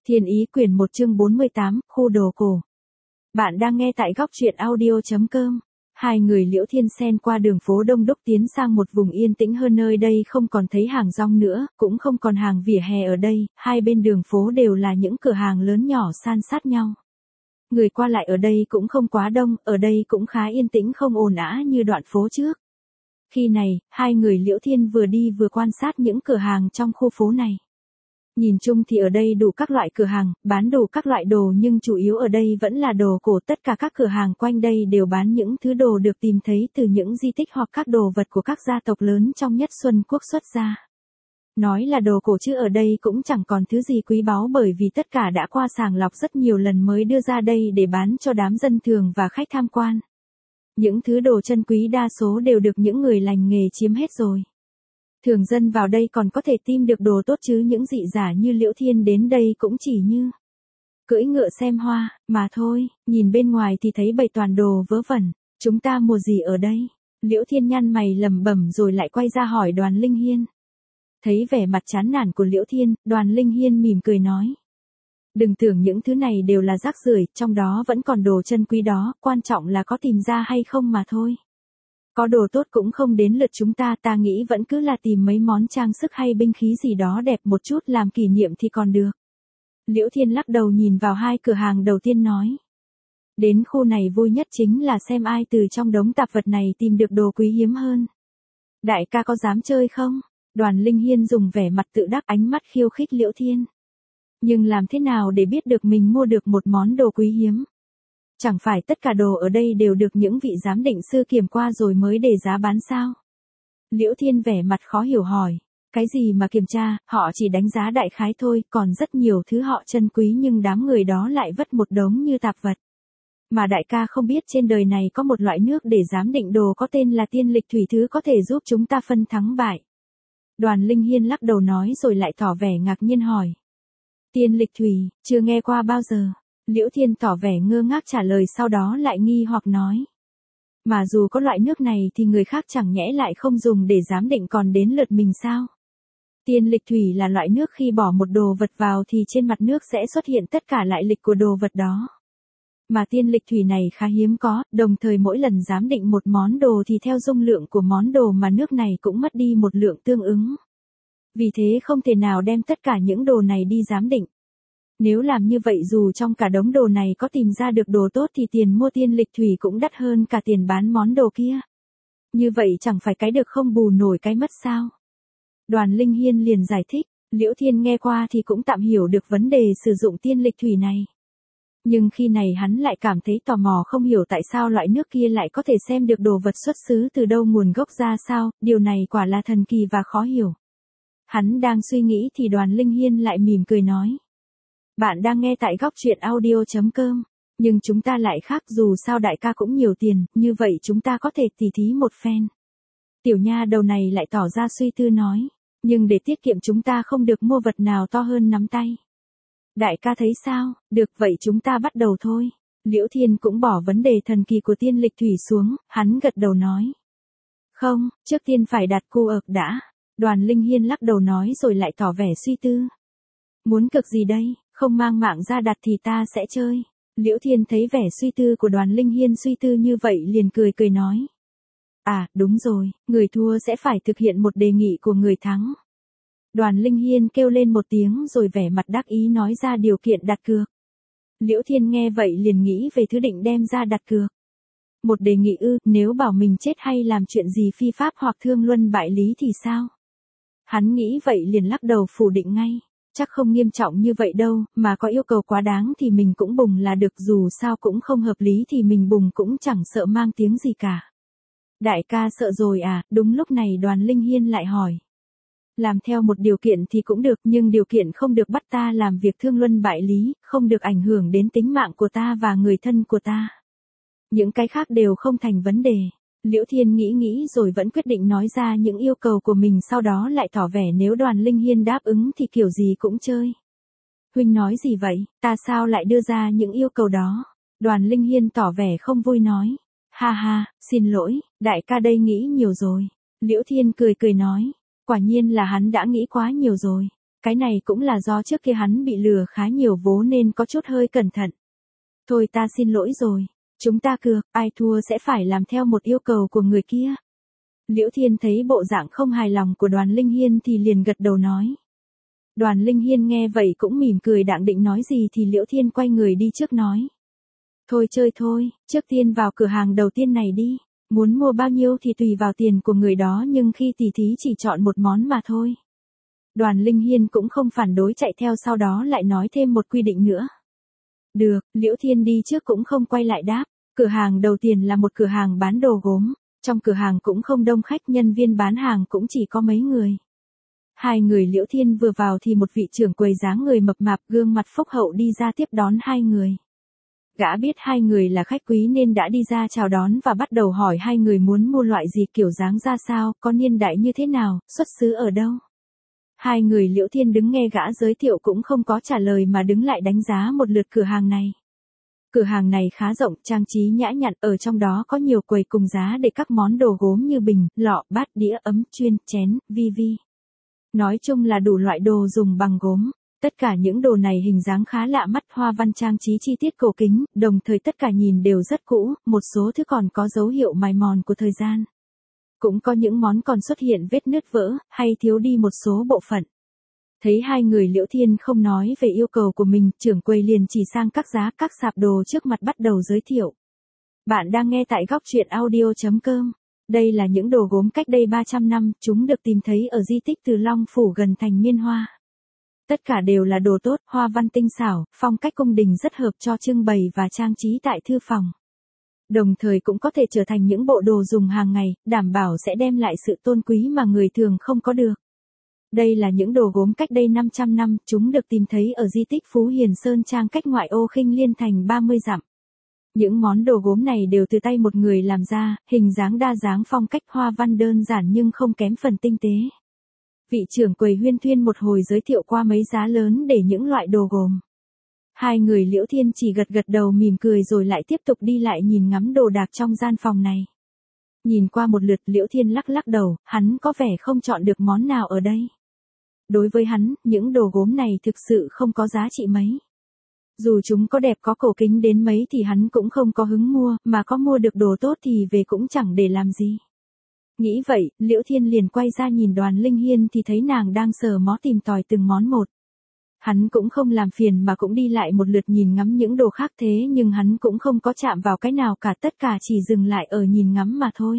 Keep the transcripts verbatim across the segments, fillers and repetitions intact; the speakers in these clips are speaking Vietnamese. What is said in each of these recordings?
Thiên Ý quyển một chương bốn mươi tám, khu đồ cổ. Bạn đang nghe tại góc truyện audio chấm com. Hai người Liễu Thiên Sen qua đường phố đông đúc tiến sang một vùng yên tĩnh hơn, nơi đây không còn thấy hàng rong nữa, cũng không còn hàng vỉa hè ở đây, hai bên đường phố đều là những cửa hàng lớn nhỏ san sát nhau. Người qua lại ở đây cũng không quá đông, ở đây cũng khá yên tĩnh, không ồn ào như đoạn phố trước. Khi này, hai người Liễu Thiên vừa đi vừa quan sát những cửa hàng trong khu phố này. Nhìn chung thì ở đây đủ các loại cửa hàng, bán đủ các loại đồ, nhưng chủ yếu ở đây vẫn là đồ cổ. Tất cả các cửa hàng quanh đây đều bán những thứ đồ được tìm thấy từ những di tích hoặc các đồ vật của các gia tộc lớn trong Nhất Xuân Quốc xuất ra. Nói là đồ cổ chứ ở đây cũng chẳng còn thứ gì quý báu, bởi vì tất cả đã qua sàng lọc rất nhiều lần mới đưa ra đây để bán cho đám dân thường và khách tham quan. Những thứ đồ chân quý đa số đều được những người lành nghề chiếm hết rồi. Thường dân vào đây còn có thể tìm được đồ tốt, chứ những dị giả như Liễu Thiên đến đây cũng chỉ như cưỡi ngựa xem hoa, mà thôi. Nhìn bên ngoài thì thấy bày toàn đồ vớ vẩn. Chúng ta mua gì ở đây? Liễu Thiên nhăn mày lẩm bẩm rồi lại quay ra hỏi Đoàn Linh Hiên. Thấy vẻ mặt chán nản của Liễu Thiên, Đoàn Linh Hiên mỉm cười nói. Đừng tưởng những thứ này đều là rác rưởi, trong đó vẫn còn đồ chân quý đó, quan trọng là có tìm ra hay không mà thôi. Có đồ tốt cũng không đến lượt chúng ta, ta nghĩ vẫn cứ là tìm mấy món trang sức hay binh khí gì đó đẹp một chút làm kỷ niệm thì còn được. Liễu Thiên lắc đầu nhìn vào hai cửa hàng đầu tiên nói. Đến khu này vui nhất chính là xem ai từ trong đống tạp vật này tìm được đồ quý hiếm hơn. Đại ca có dám chơi không? Đoàn Linh Hiên dùng vẻ mặt tự đắc, ánh mắt khiêu khích Liễu Thiên. Nhưng làm thế nào để biết được mình mua được một món đồ quý hiếm? Chẳng phải tất cả đồ ở đây đều được những vị giám định sư kiểm qua rồi mới để giá bán sao? Liễu Thiên vẻ mặt khó hiểu hỏi. Cái gì mà kiểm tra, họ chỉ đánh giá đại khái thôi, còn rất nhiều thứ họ chân quý nhưng đám người đó lại vất một đống như tạp vật. Mà đại ca không biết trên đời này có một loại nước để giám định đồ có tên là tiên lịch thủy, thứ có thể giúp chúng ta phân thắng bại. Đoàn Linh Hiên lắc đầu nói rồi lại tỏ vẻ ngạc nhiên hỏi. Tiên lịch thủy, chưa nghe qua bao giờ. Liễu Thiên tỏ vẻ ngơ ngác trả lời, sau đó lại nghi hoặc nói. Mà dù có loại nước này thì người khác chẳng nhẽ lại không dùng để giám định còn đến lượt mình sao? Tiên lịch thủy là loại nước khi bỏ một đồ vật vào thì trên mặt nước sẽ xuất hiện tất cả lại lịch của đồ vật đó. Mà tiên lịch thủy này khá hiếm có, đồng thời mỗi lần giám định một món đồ thì theo dung lượng của món đồ mà nước này cũng mất đi một lượng tương ứng. Vì thế không thể nào đem tất cả những đồ này đi giám định. Nếu làm như vậy dù trong cả đống đồ này có tìm ra được đồ tốt thì tiền mua tiên lịch thủy cũng đắt hơn cả tiền bán món đồ kia. Như vậy chẳng phải cái được không bù nổi cái mất sao? Đoàn Linh Hiên liền giải thích, Liễu Thiên nghe qua thì cũng tạm hiểu được vấn đề sử dụng tiên lịch thủy này. Nhưng khi này hắn lại cảm thấy tò mò, không hiểu tại sao loại nước kia lại có thể xem được đồ vật xuất xứ từ đâu, nguồn gốc ra sao, điều này quả là thần kỳ và khó hiểu. Hắn đang suy nghĩ thì Đoàn Linh Hiên lại mỉm cười nói. Bạn đang nghe tại góc truyện audio chấm com, nhưng chúng ta lại khác, dù sao đại ca cũng nhiều tiền, như vậy chúng ta có thể tỉ thí một phen. Tiểu nha đầu này lại tỏ ra suy tư nói, nhưng để tiết kiệm chúng ta không được mua vật nào to hơn nắm tay. Đại ca thấy sao? Được, vậy chúng ta bắt đầu thôi. Liễu Thiên cũng bỏ vấn đề thần kỳ của tiên lịch thủy xuống, hắn gật đầu nói. Không, trước tiên phải đặt cu ợc đã. Đoàn Linh Hiên lắc đầu nói rồi lại tỏ vẻ suy tư. Muốn cực gì đây? Không mang mạng ra đặt thì ta sẽ chơi. Liễu Thiên thấy vẻ suy tư của Đoàn Linh Hiên suy tư như vậy liền cười cười nói. À, đúng rồi, người thua sẽ phải thực hiện một đề nghị của người thắng. Đoàn Linh Hiên kêu lên một tiếng rồi vẻ mặt đắc ý nói ra điều kiện đặt cược. Liễu Thiên nghe vậy liền nghĩ về thứ định đem ra đặt cược. Một đề nghị ư, nếu bảo mình chết hay làm chuyện gì phi pháp hoặc thương luân bại lý thì sao? Hắn nghĩ vậy liền lắc đầu phủ định ngay. Chắc không nghiêm trọng như vậy đâu, mà có yêu cầu quá đáng thì mình cũng bùng là được, dù sao cũng không hợp lý thì mình bùng cũng chẳng sợ mang tiếng gì cả. Đại ca sợ rồi à? Đúng lúc này Đoàn Linh Hiên lại hỏi. Làm theo một điều kiện thì cũng được, nhưng điều kiện không được bắt ta làm việc thương luân bại lý, không được ảnh hưởng đến tính mạng của ta và người thân của ta. Những cái khác đều không thành vấn đề. Liễu Thiên nghĩ nghĩ rồi vẫn quyết định nói ra những yêu cầu của mình, sau đó lại tỏ vẻ nếu Đoàn Linh Hiên đáp ứng thì kiểu gì cũng chơi. Huynh nói gì vậy, ta sao lại đưa ra những yêu cầu đó? Đoàn Linh Hiên tỏ vẻ không vui nói. Ha ha, xin lỗi, đại ca đây nghĩ nhiều rồi. Liễu Thiên cười cười nói. Quả nhiên là hắn đã nghĩ quá nhiều rồi. Cái này cũng là do trước kia hắn bị lừa khá nhiều vố nên có chút hơi cẩn thận. Thôi ta xin lỗi rồi. Chúng ta cược, ai thua sẽ phải làm theo một yêu cầu của người kia. Liễu Thiên thấy bộ dạng không hài lòng của Đoàn Linh Hiên thì liền gật đầu nói. Đoàn Linh Hiên nghe vậy cũng mỉm cười, đang định nói gì thì Liễu Thiên quay người đi trước nói. Thôi chơi thôi, trước tiên vào cửa hàng đầu tiên này đi. Muốn mua bao nhiêu thì tùy vào tiền của người đó, nhưng khi tỉ thí chỉ chọn một món mà thôi. Đoàn Linh Hiên cũng không phản đối, chạy theo, sau đó lại nói thêm một quy định nữa. Được, Liễu Thiên đi trước cũng không quay lại đáp. Cửa hàng đầu tiên là một cửa hàng bán đồ gốm. Trong cửa hàng cũng không đông khách, nhân viên bán hàng cũng chỉ có mấy người. Hai người Liễu Thiên vừa vào thì một vị trưởng quầy dáng người mập mạp, gương mặt phúc hậu đi ra tiếp đón hai người. Gã biết hai người là khách quý nên đã đi ra chào đón và bắt đầu hỏi hai người muốn mua loại gì, kiểu dáng ra sao, có niên đại như thế nào, xuất xứ ở đâu. Hai người Liễu Thiên đứng nghe gã giới thiệu cũng không có trả lời mà đứng lại đánh giá một lượt cửa hàng này. Cửa hàng này khá rộng, trang trí nhã nhặn, ở trong đó có nhiều quầy cùng giá để các món đồ gốm như bình, lọ, bát, đĩa, ấm, chuyên, chén, vi vi. Nói chung là đủ loại đồ dùng bằng gốm. Tất cả những đồ này hình dáng khá lạ mắt, hoa văn trang trí chi tiết cổ kính, đồng thời tất cả nhìn đều rất cũ, một số thứ còn có dấu hiệu mài mòn của thời gian. Cũng có những món còn xuất hiện vết nứt vỡ, hay thiếu đi một số bộ phận. Thấy hai người Liễu Thiên không nói về yêu cầu của mình, trưởng quầy liền chỉ sang các giá các sạp đồ trước mặt bắt đầu giới thiệu. Bạn đang nghe tại góc truyện audio chấm com. Đây là những đồ gốm cách đây ba trăm năm, chúng được tìm thấy ở di tích Từ Long Phủ gần thành Miên Hoa. Tất cả đều là đồ tốt, hoa văn tinh xảo, phong cách cung đình rất hợp cho trưng bày và trang trí tại thư phòng. Đồng thời cũng có thể trở thành những bộ đồ dùng hàng ngày, đảm bảo sẽ đem lại sự tôn quý mà người thường không có được. Đây là những đồ gốm cách đây năm trăm năm, chúng được tìm thấy ở di tích Phú Hiền Sơn Trang cách ngoại ô Khinh Liên thành ba mươi dặm. Những món đồ gốm này đều từ tay một người làm ra, hình dáng đa dáng, phong cách hoa văn đơn giản nhưng không kém phần tinh tế. Vị trưởng quầy huyên thuyên một hồi giới thiệu qua mấy giá lớn để những loại đồ gồm. Hai người Liễu Thiên chỉ gật gật đầu mỉm cười rồi lại tiếp tục đi lại nhìn ngắm đồ đạc trong gian phòng này. Nhìn qua một lượt, Liễu Thiên lắc lắc đầu, hắn có vẻ không chọn được món nào ở đây. Đối với hắn, những đồ gốm này thực sự không có giá trị mấy. Dù chúng có đẹp có cổ kính đến mấy thì hắn cũng không có hứng mua, mà có mua được đồ tốt thì về cũng chẳng để làm gì. Nghĩ vậy, Liễu Thiên liền quay ra nhìn Đoàn Linh Hiên thì thấy nàng đang sờ mó tìm tòi từng món một. Hắn cũng không làm phiền mà cũng đi lại một lượt nhìn ngắm những đồ khác, thế nhưng hắn cũng không có chạm vào cái nào cả, tất cả chỉ dừng lại ở nhìn ngắm mà thôi.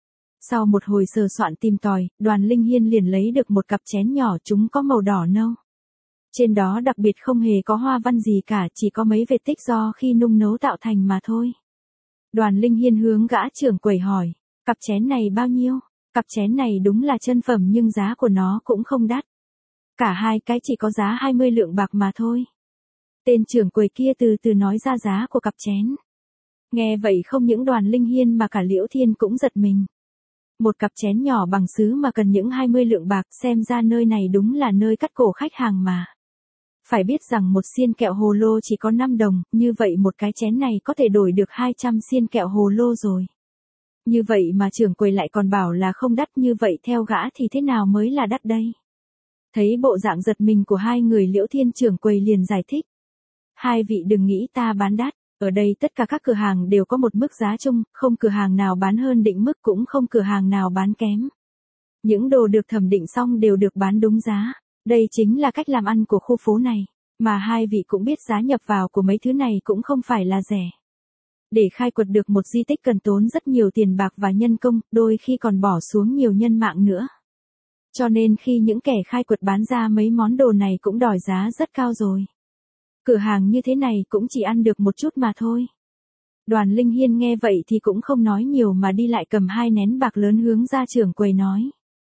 Sau một hồi sờ soạn tìm tòi, Đoàn Linh Hiên liền lấy được một cặp chén nhỏ, chúng có màu đỏ nâu. Trên đó đặc biệt không hề có hoa văn gì cả, chỉ có mấy vệt tích do khi nung nấu tạo thành mà thôi. Đoàn Linh Hiên hướng gã trưởng quầy hỏi, cặp chén này bao nhiêu? Cặp chén này đúng là chân phẩm nhưng giá của nó cũng không đắt. Cả hai cái chỉ có giá hai mươi lượng bạc mà thôi. Tên trưởng quầy kia từ từ nói ra giá của cặp chén. Nghe vậy không những Đoàn Linh Hiên mà cả Liễu Thiên cũng giật mình. Một cặp chén nhỏ bằng sứ mà cần những hai mươi lượng bạc, xem ra nơi này đúng là nơi cắt cổ khách hàng mà. Phải biết rằng một xiên kẹo hồ lô chỉ có năm đồng, như vậy một cái chén này có thể đổi được hai trăm xiên kẹo hồ lô rồi. Như vậy mà trưởng quầy lại còn bảo là không đắt, như vậy theo gã thì thế nào mới là đắt đây? Thấy bộ dạng giật mình của hai người, Liễu Thiên trưởng quầy liền giải thích. Hai vị đừng nghĩ ta bán đắt, ở đây tất cả các cửa hàng đều có một mức giá chung, không cửa hàng nào bán hơn định mức, cũng không cửa hàng nào bán kém. Những đồ được thẩm định xong đều được bán đúng giá. Đây chính là cách làm ăn của khu phố này, mà hai vị cũng biết giá nhập vào của mấy thứ này cũng không phải là rẻ. Để khai quật được một di tích cần tốn rất nhiều tiền bạc và nhân công, đôi khi còn bỏ xuống nhiều nhân mạng nữa. Cho nên khi những kẻ khai quật bán ra mấy món đồ này cũng đòi giá rất cao rồi. Cửa hàng như thế này cũng chỉ ăn được một chút mà thôi. Đoàn Linh Hiên nghe vậy thì cũng không nói nhiều mà đi lại cầm hai nén bạc lớn hướng ra trưởng quầy nói.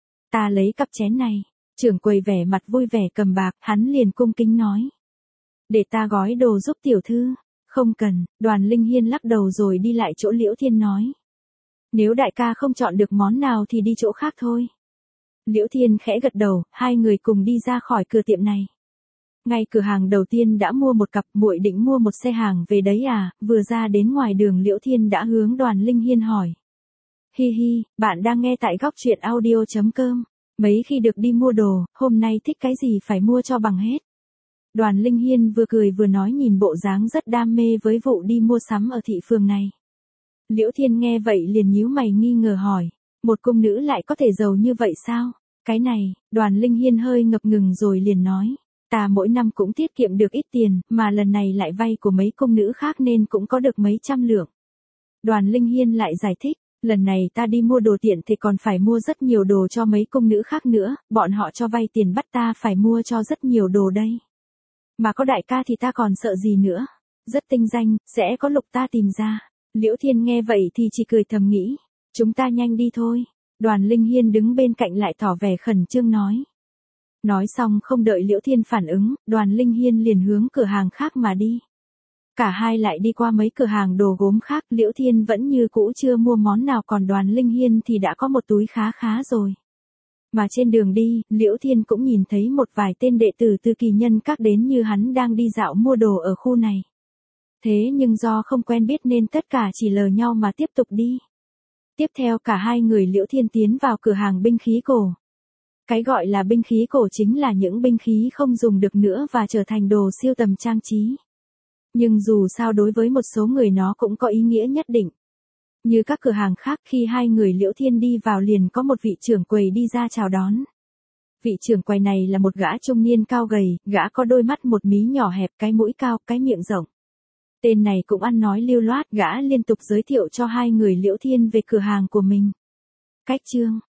Ta lấy cặp chén này. Trưởng quầy vẻ mặt vui vẻ cầm bạc, hắn liền cung kính nói. Để ta gói đồ giúp tiểu thư. Không cần, Đoàn Linh Hiên lắc đầu rồi đi lại chỗ Liễu Thiên nói. Nếu đại ca không chọn được món nào thì đi chỗ khác thôi. Liễu Thiên khẽ gật đầu, hai người cùng đi ra khỏi cửa tiệm này. Ngay cửa hàng đầu tiên đã mua một cặp, muội định mua một xe hàng về đấy à? Vừa ra đến ngoài đường Liễu Thiên đã hướng Đoàn Linh Hiên hỏi. Hi hi, bạn đang nghe tại góc truyện audio chấm com. Mấy khi được đi mua đồ, hôm nay thích cái gì phải mua cho bằng hết. Đoàn Linh Hiên vừa cười vừa nói nhìn bộ dáng rất đam mê với vụ đi mua sắm ở thị phường này. Liễu Thiên nghe vậy liền nhíu mày nghi ngờ hỏi, một cung nữ lại có thể giàu như vậy sao? Cái này, Đoàn Linh Hiên hơi ngập ngừng rồi liền nói, ta mỗi năm cũng tiết kiệm được ít tiền, mà lần này lại vay của mấy cung nữ khác nên cũng có được mấy trăm lượng. Đoàn Linh Hiên lại giải thích, lần này ta đi mua đồ tiện thì còn phải mua rất nhiều đồ cho mấy cung nữ khác nữa, bọn họ cho vay tiền bắt ta phải mua cho rất nhiều đồ đây. Mà có đại ca thì ta còn sợ gì nữa, rất tinh danh, sẽ có lục ta tìm ra. Liễu Thiên nghe vậy thì chỉ cười thầm nghĩ, chúng ta nhanh đi thôi. Đoàn Linh Hiên đứng bên cạnh lại tỏ vẻ khẩn trương nói. Nói xong không đợi Liễu Thiên phản ứng, Đoàn Linh Hiên liền hướng cửa hàng khác mà đi. Cả hai lại đi qua mấy cửa hàng đồ gốm khác, Liễu Thiên vẫn như cũ chưa mua món nào, còn Đoàn Linh Hiên thì đã có một túi khá khá rồi. Mà trên đường đi, Liễu Thiên cũng nhìn thấy một vài tên đệ tử từ kỳ nhân các đến như hắn đang đi dạo mua đồ ở khu này. Thế nhưng do không quen biết nên tất cả chỉ lờ nhau mà tiếp tục đi. Tiếp theo cả hai người Liễu Thiên tiến vào cửa hàng binh khí cổ. Cái gọi là binh khí cổ chính là những binh khí không dùng được nữa và trở thành đồ sưu tầm trang trí. Nhưng dù sao đối với một số người nó cũng có ý nghĩa nhất định. Như các cửa hàng khác, khi hai người Liễu Thiên đi vào liền có một vị trưởng quầy đi ra chào đón. Vị trưởng quầy này là một gã trung niên cao gầy, gã có đôi mắt một mí nhỏ hẹp, cái mũi cao, cái miệng rộng. Tên này cũng ăn nói lưu loát, gã liên tục giới thiệu cho hai người Liễu Thiên về cửa hàng của mình. Cách chương